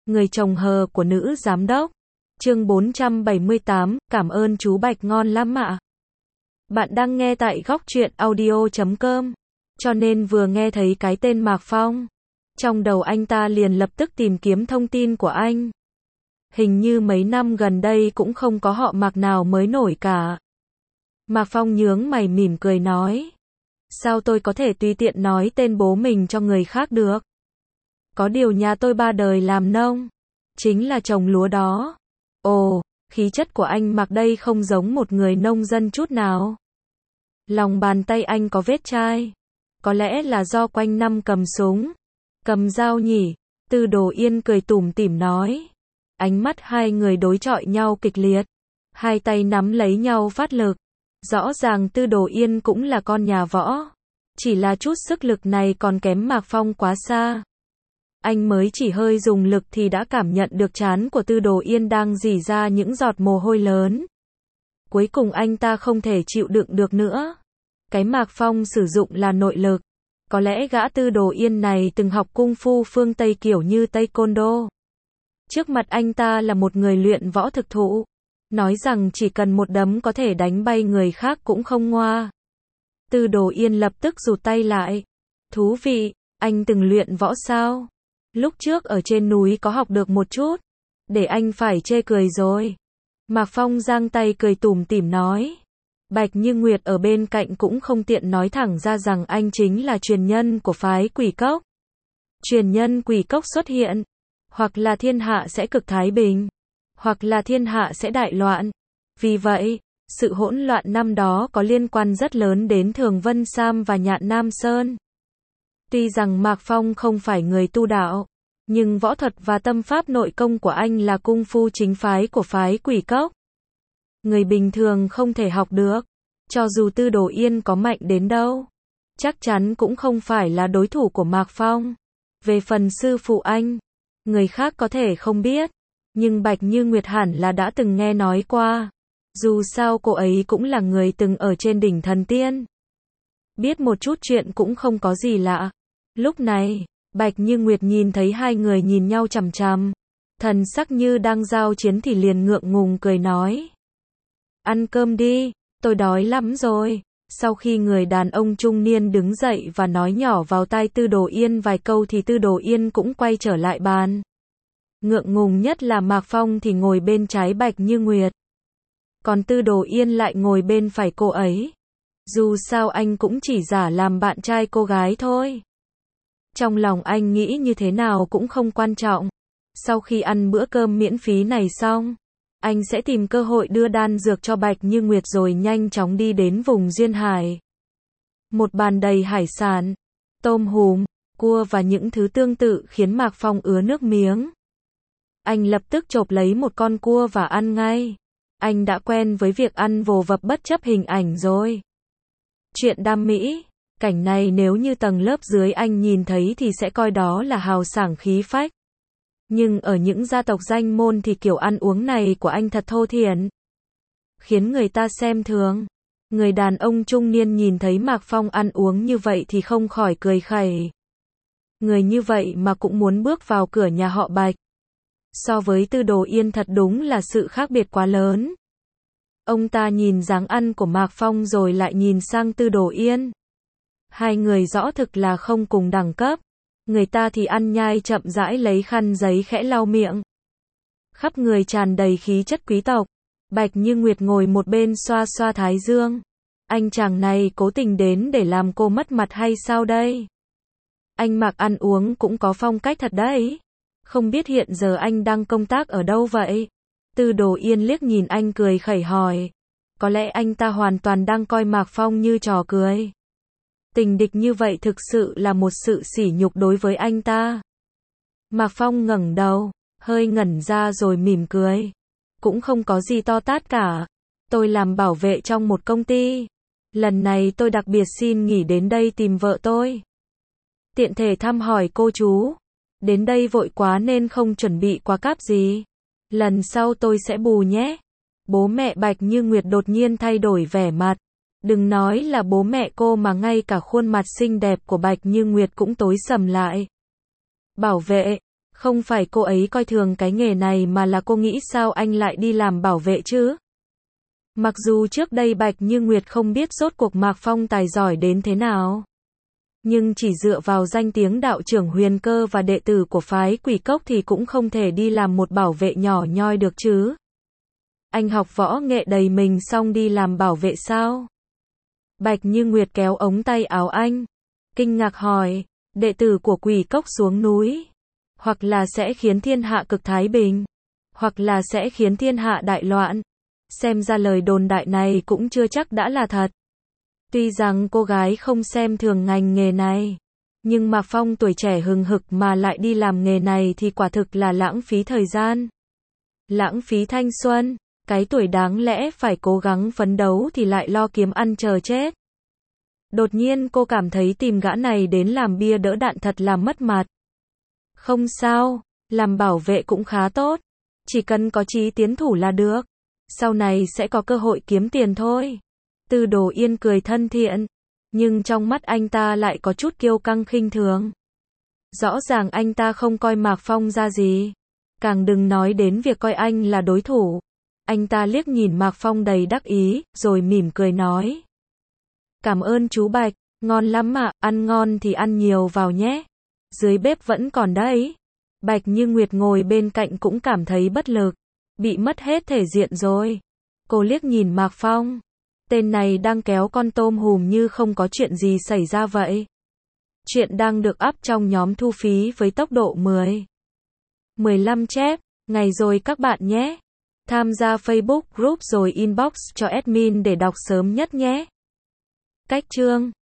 Người chồng hờ của nữ giám đốc. Chương 478, cảm ơn chú Bạch ngon lắm ạ. Bạn đang nghe tại góc truyện audio.com. Cho nên vừa nghe thấy cái tên Mạc Phong, trong đầu anh ta liền lập tức tìm kiếm thông tin của anh. Hình như mấy năm gần đây cũng không có họ Mạc nào mới nổi cả. Mạc Phong nhướng mày mỉm cười nói. Sao tôi có thể tùy tiện nói tên bố mình cho người khác được? Có điều nhà tôi 3 đời làm nông, chính là trồng lúa đó. Ồ, khí chất của anh Mạc đây không giống một người nông dân chút nào. Lòng bàn tay anh có vết chai. Có lẽ là do quanh năm cầm súng, cầm dao nhỉ? Tư Đồ Yên cười tủm tỉm nói. Ánh mắt hai người đối chọi nhau kịch liệt. Hai tay nắm lấy nhau phát lực. Rõ ràng Tư Đồ Yên cũng là con nhà võ. Chỉ là chút sức lực này còn kém Mạc Phong quá xa. Anh mới chỉ hơi dùng lực thì đã cảm nhận được trán của Tư Đồ Yên đang rỉ ra những giọt mồ hôi lớn. Cuối cùng anh ta không thể chịu đựng được nữa. Cái Mạc Phong sử dụng là nội lực. Có lẽ gã Tư Đồ Yên này từng học cung phu phương Tây kiểu như Taekwondo. Trước mặt anh ta là một người luyện võ thực thụ. Nói rằng chỉ cần một đấm có thể đánh bay người khác cũng không ngoa. Tư Đồ Yên lập tức rụt tay lại. Thú vị, anh từng luyện võ sao? Lúc trước ở trên núi có học được một chút. Để anh phải chê cười rồi. Mạc Phong giang tay cười tủm tỉm nói. Bạch Như Nguyệt ở bên cạnh cũng không tiện nói thẳng ra rằng anh chính là truyền nhân của phái Quỷ Cốc. Truyền nhân Quỷ Cốc xuất hiện. Hoặc là thiên hạ sẽ cực thái bình. Hoặc là thiên hạ sẽ đại loạn. Vì vậy, sự hỗn loạn năm đó có liên quan rất lớn đến Thường Vân Sam và Nhạn Nam Sơn. Tuy rằng Mạc Phong không phải người tu đạo, nhưng võ thuật và tâm pháp nội công của anh là cung phu chính phái của phái Quỷ Cốc. Người bình thường không thể học được, cho dù Tư Đồ Yên có mạnh đến đâu, chắc chắn cũng không phải là đối thủ của Mạc Phong. Về phần sư phụ anh, người khác có thể không biết, nhưng Bạch Như Nguyệt hẳn là đã từng nghe nói qua. Dù sao cô ấy cũng là người từng ở trên đỉnh thần tiên. Biết một chút chuyện cũng không có gì lạ. Lúc này, Bạch Như Nguyệt nhìn thấy hai người nhìn nhau chằm chằm, thần sắc như đang giao chiến thì liền ngượng ngùng cười nói. Ăn cơm đi, tôi đói lắm rồi. Sau khi người đàn ông trung niên đứng dậy và nói nhỏ vào tai Tư Đồ Yên vài câu thì Tư Đồ Yên cũng quay trở lại bàn. Ngượng ngùng nhất là Mạc Phong thì ngồi bên trái Bạch Như Nguyệt. Còn Tư Đồ Yên lại ngồi bên phải cô ấy. Dù sao anh cũng chỉ giả làm bạn trai cô gái thôi. Trong lòng anh nghĩ như thế nào cũng không quan trọng. Sau khi ăn bữa cơm miễn phí này xong, anh sẽ tìm cơ hội đưa đan dược cho Bạch Như Nguyệt rồi nhanh chóng đi đến vùng duyên hải. Một bàn đầy hải sản, tôm hùm, cua và những thứ tương tự khiến Mạc Phong ứa nước miếng. Anh lập tức chộp lấy một con cua và ăn ngay. Anh đã quen với việc ăn vồ vập bất chấp hình ảnh rồi. Chuyện đam mỹ, cảnh này nếu như tầng lớp dưới anh nhìn thấy thì sẽ coi đó là hào sảng khí phách. Nhưng ở những gia tộc danh môn thì kiểu ăn uống này của anh thật thô thiển, khiến người ta xem thường. Người đàn ông trung niên nhìn thấy Mạc Phong ăn uống như vậy thì không khỏi cười khẩy. Người như vậy mà cũng muốn bước vào cửa nhà họ Bạch. So với Tư Đồ Yên thật đúng là sự khác biệt quá lớn. Ông ta nhìn dáng ăn của Mạc Phong rồi lại nhìn sang Tư Đồ Yên. Hai người rõ thực là không cùng đẳng cấp. Người ta thì ăn nhai chậm rãi lấy khăn giấy khẽ lau miệng. Khắp người tràn đầy khí chất quý tộc. Bạch Như Nguyệt ngồi một bên xoa xoa thái dương. Anh chàng này cố tình đến để làm cô mất mặt hay sao đây? Anh Mạc ăn uống cũng có phong cách thật đấy. Không biết hiện giờ anh đang công tác ở đâu vậy? Tư Đồ Yên liếc nhìn anh cười khẩy hỏi. Có lẽ anh ta hoàn toàn đang coi Mạc Phong như trò cười. Tình địch như vậy thực sự là một sự sỉ nhục đối với anh ta. Mạc Phong ngẩng đầu, hơi ngẩn ra rồi mỉm cười. Cũng không có gì to tát cả. Tôi làm bảo vệ trong một công ty. Lần này tôi đặc biệt xin nghỉ đến đây tìm vợ tôi. Tiện thể thăm hỏi cô chú. Đến đây vội quá nên không chuẩn bị quà cáp gì. Lần sau tôi sẽ bù nhé. Bố mẹ Bạch Như Nguyệt đột nhiên thay đổi vẻ mặt. Đừng nói là bố mẹ cô mà ngay cả khuôn mặt xinh đẹp của Bạch Như Nguyệt cũng tối sầm lại. Bảo vệ, Không phải cô ấy coi thường cái nghề này mà là cô nghĩ sao anh lại đi làm bảo vệ chứ? Mặc dù trước đây Bạch Như Nguyệt không biết rốt cuộc Mạc Phong tài giỏi đến thế nào. Nhưng chỉ dựa vào danh tiếng đạo trưởng Huyền Cơ và đệ tử của phái Quỷ Cốc thì cũng không thể đi làm một bảo vệ nhỏ nhoi được chứ. Anh học võ nghệ đầy mình xong đi làm bảo vệ sao? Bạch Như Nguyệt kéo ống tay áo anh. Kinh ngạc hỏi, đệ tử của Quỷ Cốc xuống núi. Hoặc là sẽ khiến thiên hạ cực thái bình. Hoặc là sẽ khiến thiên hạ đại loạn. Xem ra lời đồn đại này cũng chưa chắc đã là thật. Tuy rằng cô gái không xem thường ngành nghề này. Nhưng Mạc Phong tuổi trẻ hừng hực mà lại đi làm nghề này thì quả thực là lãng phí thời gian. Lãng phí thanh xuân. Cái tuổi đáng lẽ phải cố gắng phấn đấu thì lại lo kiếm ăn chờ chết. Đột nhiên cô cảm thấy tìm gã này đến làm bia đỡ đạn thật là mất mặt. Không sao, làm bảo vệ cũng khá tốt. Chỉ cần có chí tiến thủ là được. Sau này sẽ có cơ hội kiếm tiền thôi. Từ Đồ Yên cười thân thiện. Nhưng trong mắt anh ta lại có chút kiêu căng khinh thường. Rõ ràng anh ta không coi Mạc Phong ra gì. Càng đừng nói đến việc coi anh là đối thủ. Anh ta liếc nhìn Mạc Phong đầy đắc ý, rồi mỉm cười nói. Cảm ơn chú Bạch, ngon lắm ạ, ăn ngon thì ăn nhiều vào nhé. Dưới bếp vẫn còn đấy. Bạch Như Nguyệt ngồi bên cạnh cũng cảm thấy bất lực. Bị mất hết thể diện rồi. Cô liếc nhìn Mạc Phong. Tên này đang kéo con tôm hùm như không có chuyện gì xảy ra vậy. Chuyện đang được up trong nhóm thu phí với tốc độ 15 chép, ngày rồi các bạn nhé. Tham gia Facebook group rồi inbox cho admin để đọc sớm nhất nhé. Cách chương